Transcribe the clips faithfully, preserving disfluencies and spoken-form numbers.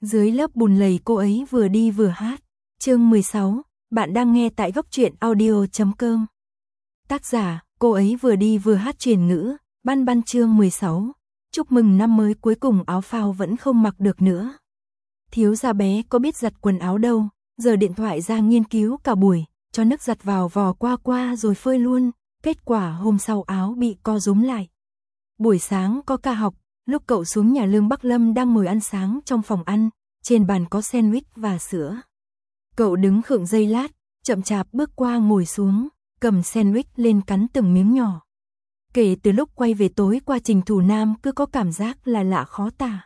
Dưới lớp bùn lầy cô ấy vừa đi vừa hát. Chương mười sáu, bạn đang nghe tại góc truyện audio chấm com. Tác giả, cô ấy vừa đi vừa hát truyền ngữ, Băn Băn. Chương mười sáu. Chúc mừng năm mới, cuối cùng áo phao vẫn không mặc được nữa. Thiếu gia bé có biết giặt quần áo đâu, giờ điện thoại ra nghiên cứu cả buổi, cho nước giặt vào vò qua qua rồi phơi luôn, kết quả hôm sau áo bị co rúm lại. Buổi sáng có ca học, lúc cậu xuống nhà Lương Bắc Lâm đang ngồi ăn sáng trong phòng ăn, trên bàn có sandwich và sữa. Cậu đứng khựng giây lát, chậm chạp bước qua ngồi xuống, cầm sandwich lên cắn từng miếng nhỏ. Kể từ lúc quay về tối qua, Trình Thủ Nam cứ có cảm giác là lạ khó tả.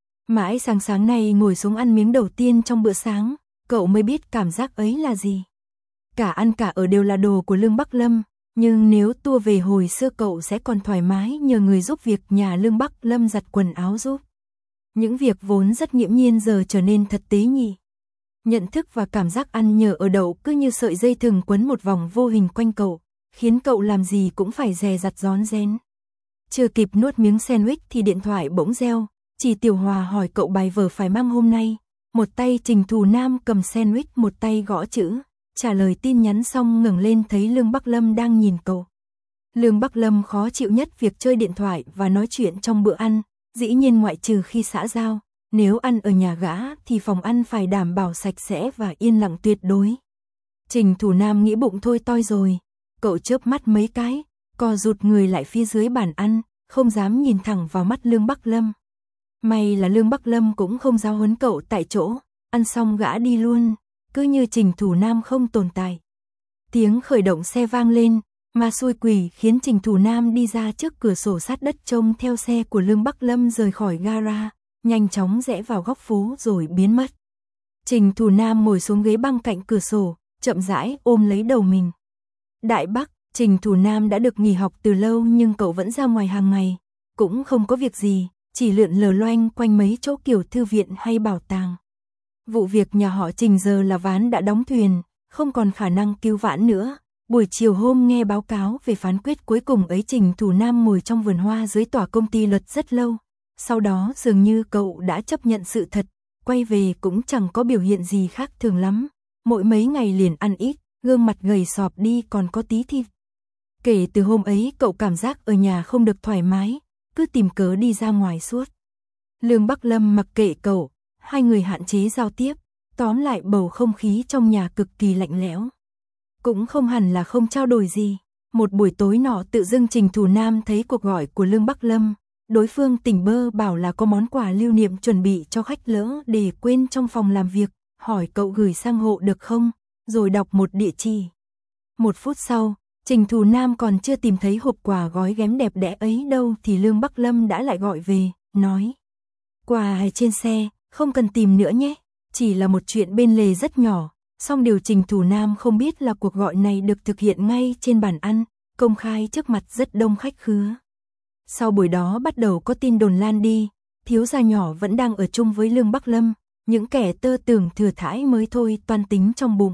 Mãi sáng sáng nay ngồi xuống ăn miếng đầu tiên trong bữa sáng, cậu mới biết cảm giác ấy là gì. Cả ăn cả ở đều là đồ của Lương Bắc Lâm, nhưng nếu tua về hồi xưa cậu sẽ còn thoải mái nhờ người giúp việc nhà Lương Bắc Lâm giặt quần áo giúp. Những việc vốn rất nghiễm nhiên giờ trở nên thật tế nhị. Nhận thức và cảm giác ăn nhờ ở đậu cứ như sợi dây thừng quấn một vòng vô hình quanh cậu, khiến cậu làm gì cũng phải dè dặt rón rén. Chưa kịp nuốt miếng sandwich thì điện thoại bỗng reo, chị Tiểu Hòa hỏi cậu bài vở phải mang hôm nay. Một tay Trình Thủ Nam cầm sandwich, một tay gõ chữ, trả lời tin nhắn xong ngẩng lên thấy Lương Bắc Lâm đang nhìn cậu. Lương Bắc Lâm khó chịu nhất việc chơi điện thoại và nói chuyện trong bữa ăn, dĩ nhiên ngoại trừ khi xã giao. Nếu ăn ở nhà gã thì phòng ăn phải đảm bảo sạch sẽ và yên lặng tuyệt đối. Trình Thủ Nam nghĩ bụng thôi toi rồi, cậu chớp mắt mấy cái, co rụt người lại phía dưới bàn ăn, không dám nhìn thẳng vào mắt Lương Bắc Lâm. May là Lương Bắc Lâm cũng không giáo huấn cậu tại chỗ, ăn xong gã đi luôn, cứ như Trình Thủ Nam không tồn tại. Tiếng khởi động xe vang lên, mà xui quỷ khiến Trình Thủ Nam đi ra trước cửa sổ sát đất trông theo xe của Lương Bắc Lâm rời khỏi gara, nhanh chóng rẽ vào góc phố rồi biến mất. Trình Thủ Nam ngồi xuống ghế băng cạnh cửa sổ, chậm rãi ôm lấy đầu mình. Đại Bắc, Trình Thủ Nam đã được nghỉ học từ lâu nhưng cậu vẫn ra ngoài hàng ngày, cũng không có việc gì, chỉ lượn lờ loanh quanh mấy chỗ kiểu thư viện hay bảo tàng. Vụ việc nhà họ Trình giờ là ván đã đóng thuyền, không còn khả năng cứu vãn nữa. Buổi chiều hôm nghe báo cáo về phán quyết cuối cùng ấy, Trình Thủ Nam ngồi trong vườn hoa dưới tòa công ty luật rất lâu. Sau đó dường như cậu đã chấp nhận sự thật, quay về cũng chẳng có biểu hiện gì khác thường lắm. Mỗi mấy ngày liền ăn ít, gương mặt gầy sọp đi còn có tí thịt. Kể từ hôm ấy cậu cảm giác ở nhà không được thoải mái, cứ tìm cớ đi ra ngoài suốt. Lương Bắc Lâm mặc kệ cậu, hai người hạn chế giao tiếp, tóm lại bầu không khí trong nhà cực kỳ lạnh lẽo. Cũng không hẳn là không trao đổi gì. Một buổi tối nọ tự dưng Trình Thủ Nam thấy cuộc gọi của Lương Bắc Lâm. Đối phương tỉnh bơ bảo là có món quà lưu niệm chuẩn bị cho khách lỡ để quên trong phòng làm việc, hỏi cậu gửi sang hộ được không, rồi đọc một địa chỉ. Một phút sau, Trình Thủ Nam còn chưa tìm thấy hộp quà gói ghém đẹp đẽ ấy đâu thì Lương Bắc Lâm đã lại gọi về, nói: quà trên xe, không cần tìm nữa nhé, chỉ là một chuyện bên lề rất nhỏ. Song điều Trình Thủ Nam không biết là cuộc gọi này được thực hiện ngay trên bàn ăn, công khai trước mặt rất đông khách khứa. Sau buổi đó bắt đầu có tin đồn lan đi, thiếu gia nhỏ vẫn đang ở chung với Lương Bắc Lâm, những kẻ tơ tưởng thừa thãi mới thôi toan tính trong bụng.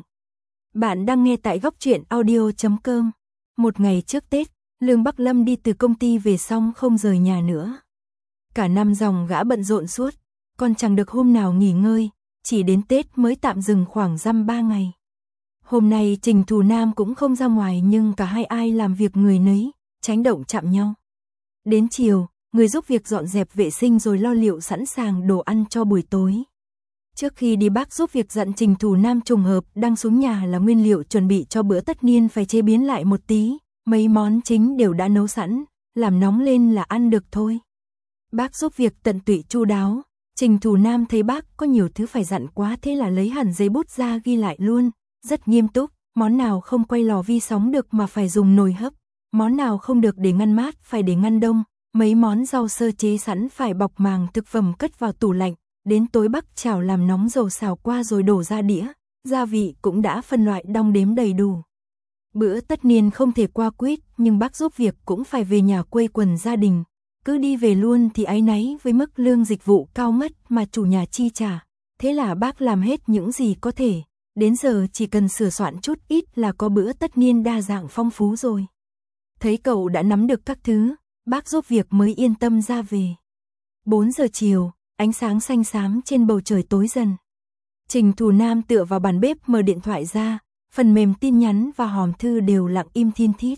Bạn đang nghe tại góc truyện audio chấm com. Một ngày trước Tết, Lương Bắc Lâm đi từ công ty về xong không rời nhà nữa. Cả năm dòng gã bận rộn suốt, còn chẳng được hôm nào nghỉ ngơi, chỉ đến Tết mới tạm dừng khoảng dăm ba ngày. Hôm nay Trình Thủ Nam cũng không ra ngoài nhưng cả hai ai làm việc người nấy, tránh động chạm nhau. Đến chiều, người giúp việc dọn dẹp vệ sinh rồi lo liệu sẵn sàng đồ ăn cho buổi tối. Trước khi đi bác giúp việc dặn Trình Thủ Nam trùng hợp đang xuống nhà là nguyên liệu chuẩn bị cho bữa tất niên phải chế biến lại một tí, mấy món chính đều đã nấu sẵn, làm nóng lên là ăn được thôi. Bác giúp việc tận tụy chu đáo, Trình Thủ Nam thấy bác có nhiều thứ phải dặn quá thế là lấy hẳn giấy bút ra ghi lại luôn, rất nghiêm túc, món nào không quay lò vi sóng được mà phải dùng nồi hấp, món nào không được để ngăn mát phải để ngăn đông, mấy món rau sơ chế sẵn phải bọc màng thực phẩm cất vào tủ lạnh, đến tối bác chảo làm nóng dầu xào qua rồi đổ ra đĩa, gia vị cũng đã phân loại đong đếm đầy đủ. Bữa tất niên không thể qua quýt nhưng bác giúp việc cũng phải về nhà quây quần gia đình. Cứ đi về luôn thì áy náy với mức lương dịch vụ cao ngất mà chủ nhà chi trả. Thế là bác làm hết những gì có thể. Đến giờ chỉ cần sửa soạn chút ít là có bữa tất niên đa dạng phong phú rồi. Thấy cậu đã nắm được các thứ, bác giúp việc mới yên tâm ra về. bốn giờ chiều, ánh sáng xanh xám trên bầu trời tối dần. Trình Thù Nam tựa vào bàn bếp mở điện thoại ra, phần mềm tin nhắn và hòm thư đều lặng im thin thít.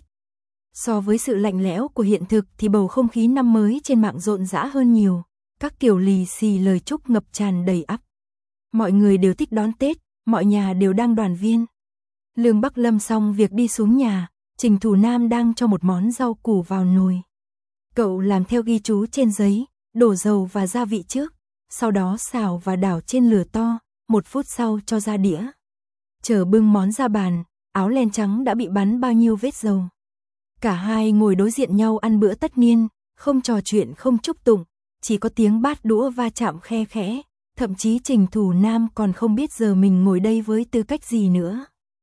So với sự lạnh lẽo của hiện thực thì bầu không khí năm mới trên mạng rộn rã hơn nhiều, các kiểu lì xì lời chúc ngập tràn đầy ắp. Mọi người đều thích đón Tết, mọi nhà đều đang đoàn viên. Lương Bắc Lâm xong việc đi xuống nhà, Trình Thù Nam đang cho một món rau củ vào nồi. Cậu làm theo ghi chú trên giấy, đổ dầu và gia vị trước, sau đó xào và đảo trên lửa to, một phút sau cho ra đĩa. Chờ bưng món ra bàn, áo len trắng đã bị bắn bao nhiêu vết dầu. Cả hai ngồi đối diện nhau ăn bữa tất niên, không trò chuyện không chúc tụng, chỉ có tiếng bát đũa va chạm khe khẽ, thậm chí Trình Thù Nam còn không biết giờ mình ngồi đây với tư cách gì nữa.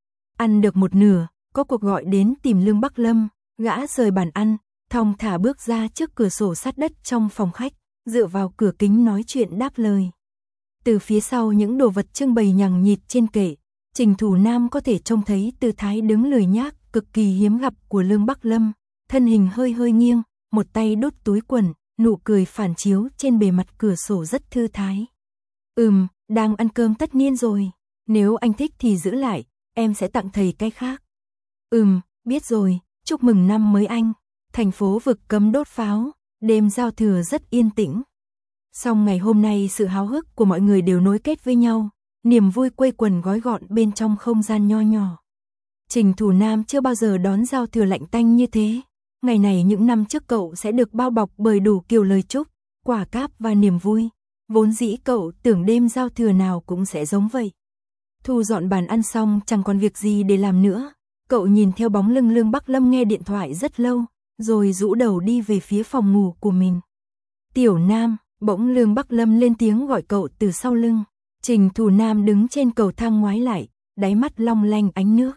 Ăn được một nửa, có cuộc gọi đến tìm Lương Bắc Lâm, gã rời bàn ăn, thong thả bước ra trước cửa sổ sát đất trong phòng khách, dựa vào cửa kính nói chuyện đáp lời. Từ phía sau những đồ vật trưng bày nhằng nhịt trên kệ, Trình Thù Nam có thể trông thấy tư thái đứng lười nhác cực kỳ hiếm gặp của Lương Bắc Lâm, thân hình hơi hơi nghiêng, một tay đút túi quần, nụ cười phản chiếu trên bề mặt cửa sổ rất thư thái. Ừm, đang ăn cơm tất niên rồi, nếu anh thích thì giữ lại, em sẽ tặng thầy cái khác. Ừm, biết rồi, chúc mừng năm mới anh. Thành phố vực cấm đốt pháo, đêm giao thừa rất yên tĩnh. Song ngày hôm nay sự háo hức của mọi người đều nối kết với nhau, niềm vui quây quần gói gọn bên trong không gian nho nhỏ. Trình Thù Nam chưa bao giờ đón giao thừa lạnh tanh như thế. Ngày này những năm trước cậu sẽ được bao bọc bởi đủ kiểu lời chúc, quả cáp và niềm vui. Vốn dĩ cậu tưởng đêm giao thừa nào cũng sẽ giống vậy. Thu dọn bàn ăn xong chẳng còn việc gì để làm nữa. Cậu nhìn theo bóng lưng Lương Bắc Lâm nghe điện thoại rất lâu, rồi rũ đầu đi về phía phòng ngủ của mình. Tiểu Nam, bỗng Lương Bắc Lâm lên tiếng gọi cậu từ sau lưng. Trình Thù Nam đứng trên cầu thang ngoái lại, đáy mắt long lanh ánh nước.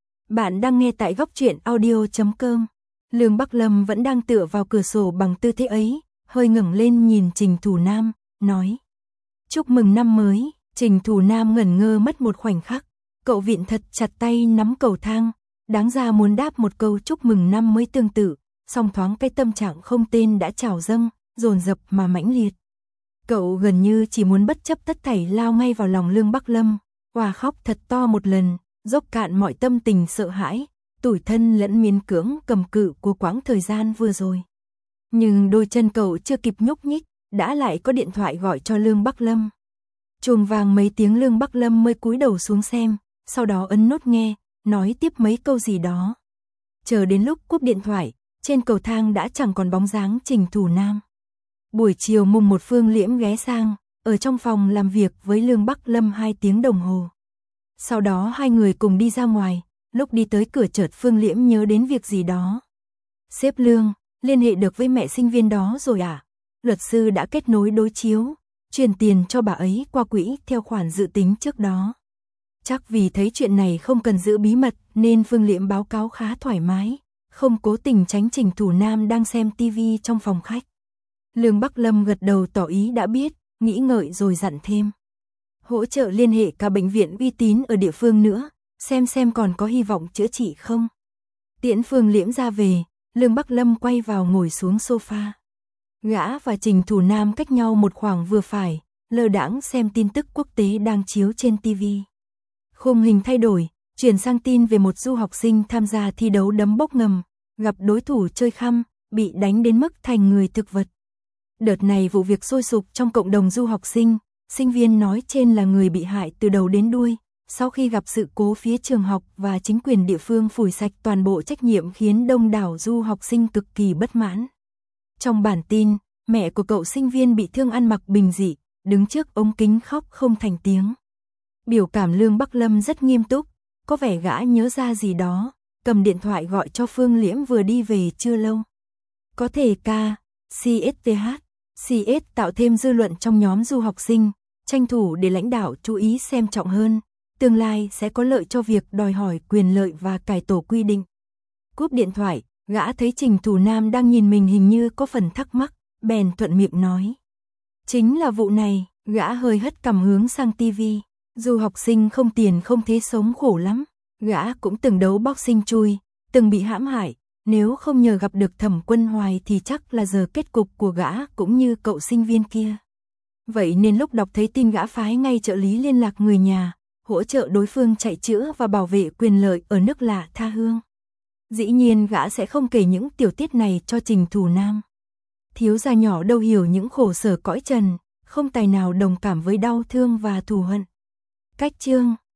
Bạn đang nghe tại góc truyện audio chấm com. Lương Bắc Lâm vẫn đang tựa vào cửa sổ bằng tư thế ấy, hơi ngẩng lên nhìn Trình Thù Nam, nói. Chúc mừng năm mới. Trình Thù Nam ngẩn ngơ mất một khoảnh khắc. Cậu vịn thật chặt tay nắm cầu thang, đáng ra muốn đáp một câu chúc mừng năm mới tương tự, song thoáng cái tâm trạng không tên đã trào dâng, dồn dập mà mãnh liệt. Cậu gần như chỉ muốn bất chấp tất thảy lao ngay vào lòng Lương Bắc Lâm, òa khóc thật to một lần, dốc cạn mọi tâm tình sợ hãi, tủi thân lẫn miễn cưỡng cầm cự của quãng thời gian vừa rồi. Nhưng đôi chân cậu chưa kịp nhúc nhích, đã lại có điện thoại gọi cho Lương Bắc Lâm. Chuông vang mấy tiếng Lương Bắc Lâm mới cúi đầu xuống xem, sau đó ấn nút nghe, nói tiếp mấy câu gì đó. Chờ đến lúc cúp điện thoại, trên cầu thang đã chẳng còn bóng dáng Trình Thù Nam. Buổi chiều mùng một Phương Liễm ghé sang, ở trong phòng làm việc với Lương Bắc Lâm hai tiếng đồng hồ. Sau đó hai người cùng đi ra ngoài, lúc đi tới cửa chợt Phương Liễm nhớ đến việc gì đó. Sếp Lương, liên hệ được với mẹ sinh viên đó rồi à? Luật sư đã kết nối đối chiếu, chuyển tiền cho bà ấy qua quỹ theo khoản dự tính trước đó. Chắc vì thấy chuyện này không cần giữ bí mật nên Phương Liễm báo cáo khá thoải mái, không cố tình tránh Trình Thù Nam đang xem tivi trong phòng khách. Lương Bắc Lâm gật đầu tỏ ý đã biết, nghĩ ngợi rồi dặn thêm. Hỗ trợ liên hệ cả bệnh viện uy tín ở địa phương nữa, xem xem còn có hy vọng chữa trị không. Tiễn Phương Liễm ra về, Lương Bắc Lâm quay vào ngồi xuống sofa. Gã và Trình Thù Nam cách nhau một khoảng vừa phải, lơ đãng xem tin tức quốc tế đang chiếu trên tivi. Khung hình thay đổi, chuyển sang tin về một du học sinh tham gia thi đấu đấm bốc ngầm, gặp đối thủ chơi khăm, bị đánh đến mức thành người thực vật. Đợt này vụ việc sôi sục trong cộng đồng du học sinh, sinh viên nói trên là người bị hại từ đầu đến đuôi, sau khi gặp sự cố phía trường học và chính quyền địa phương phủi sạch toàn bộ trách nhiệm khiến đông đảo du học sinh cực kỳ bất mãn. Trong bản tin, mẹ của cậu sinh viên bị thương ăn mặc bình dị, đứng trước ống kính khóc không thành tiếng. Biểu cảm Lương Bắc Lâm rất nghiêm túc, có vẻ gã nhớ ra gì đó, cầm điện thoại gọi cho Phương Liễm vừa đi về chưa lâu. Có thể ca, xê ét tê hát, xê ét tạo thêm dư luận trong nhóm du học sinh, tranh thủ để lãnh đạo chú ý xem trọng hơn, tương lai sẽ có lợi cho việc đòi hỏi quyền lợi và cải tổ quy định. Cúp điện thoại, gã thấy Trình Thù Nam đang nhìn mình hình như có phần thắc mắc, bèn thuận miệng nói. Chính là vụ này, gã hơi hất cằm hướng sang tivi. Du học sinh không tiền không thế sống khổ lắm, gã cũng từng đấu boxing chui, từng bị hãm hại, nếu không nhờ gặp được Thẩm Quân Hoài thì chắc là giờ kết cục của gã cũng như cậu sinh viên kia. Vậy nên lúc đọc thấy tin gã phái ngay trợ lý liên lạc người nhà, hỗ trợ đối phương chạy chữa và bảo vệ quyền lợi ở nước lạ tha hương. Dĩ nhiên gã sẽ không kể những tiểu tiết này cho Trình Thủ Nam. Thiếu gia nhỏ đâu hiểu những khổ sở cõi trần, không tài nào đồng cảm với đau thương và thù hận. Cách chương